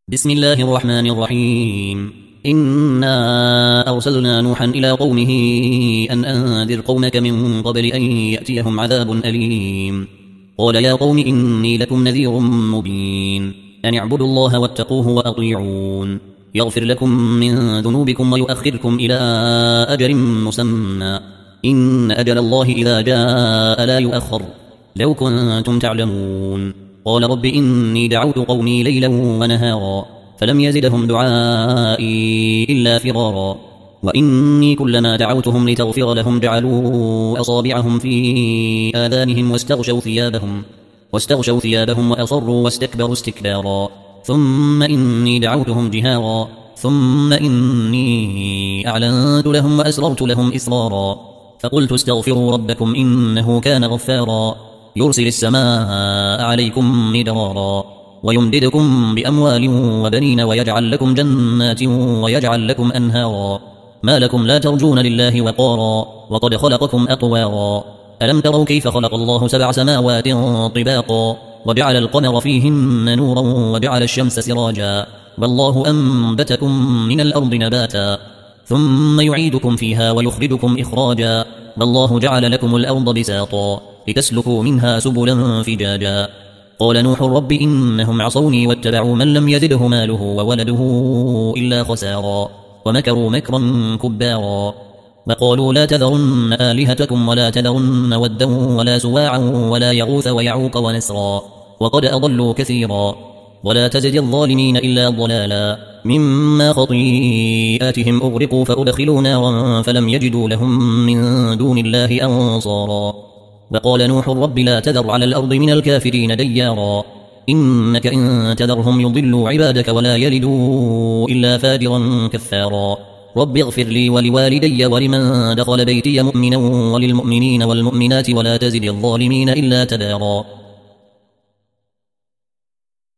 بسم الله الرحمن الرحيم. إنا أرسلنا نوحا إلى قومه أن أنذر قومك من قبل أن يأتيهم عذاب أليم. قال يا قوم إني لكم نذير مبين أن اعبدوا الله واتقوه وأطيعون يغفر لكم من ذنوبكم ويؤخركم إلى أجل مسمى إن أجل الله إذا جاء لا يؤخر لو كنتم تعلمون. قال رب إني دعوت قومي ليلا ونهارا فلم يزدهم دعائي إلا فرارا وإني كلما دعوتهم لتغفر لهم جعلوا أصابعهم في آذانهم واستغشوا ثيابهم وأصروا واستكبروا استكبارا ثم إني دعوتهم جهارا ثم إني أعلنت لهم وأسررت لهم إسرارا فقلت استغفروا ربكم إنه كان غفارا يرسل السماء عليكم مدرارا ويمددكم بأموال وبنين ويجعل لكم جنات ويجعل لكم أنهارا ما لكم لا ترجون لله وقارا وقد خلقكم أطوارا ألم تروا كيف خلق الله 7 سماوات طباقا وجعل القمر فيهن نورا وجعل الشمس سراجا والله أنبتكم من الأرض نباتا ثم يعيدكم فيها ويخرجكم إخراجا والله جعل لكم الأرض بساطا لتسلكوا منها سبلا فجاجا. قال نوح رب إنهم عصوني واتبعوا من لم يزده ماله وولده إلا خسارا ومكروا مكرا كبارا وقالوا لا تذرن آلهتكم ولا تذرن ودا ولا سواعا ولا يغوث ويعوق ونسرا وقد أضلوا كثيرا ولا تزد الظالمين إلا ضلالا مما خطيئاتهم أغرقوا فأدخلوا نارا فلم يجدوا لهم من دون الله أنصارا. وقال نوح رب لا تذر على الأرض من الكافرين ديارا إنك إن تذرهم يضلوا عبادك ولا يلدوا إلا فاجرا كفارا رب اغفر لي ولوالدي ولمن دخل بيتي مؤمنا وللمؤمنين والمؤمنات ولا تزد الظالمين إلا تبارا.